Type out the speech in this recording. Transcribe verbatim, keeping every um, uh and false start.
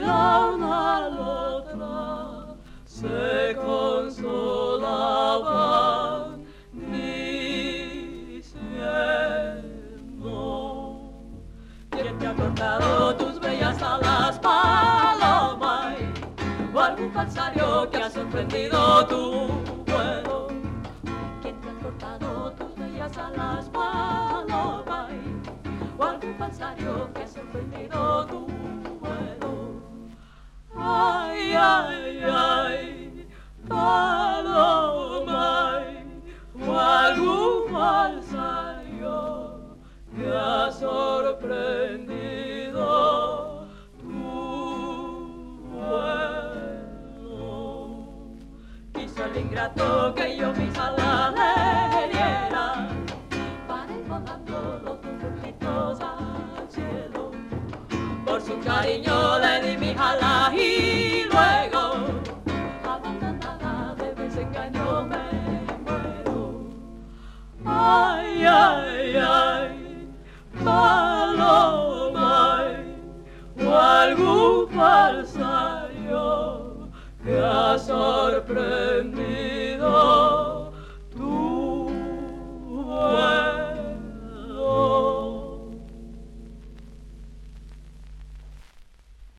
la una a la otra se consolaban diciendo: ¿quién te ha cortado tus bellas alas, paloma? ¿O algún falsario que ha sorprendido tu vuelo? ¿Quién te ha cortado tus bellas alas, paloma? ¿O algún falsario que ha sorprendido tu vuelo? Ay, ay, ay, paloma, o algún falsario que ha sorprendido tu vuelo. Quiso el ingrato que yo mis alas le diera para ir volando los dos puntitos al cielo. Por su cariño le di mis alas y luego, abandonada de desengaño, me muero. Ay, ay, ay, paloma, o algún falsario que ha sorprendido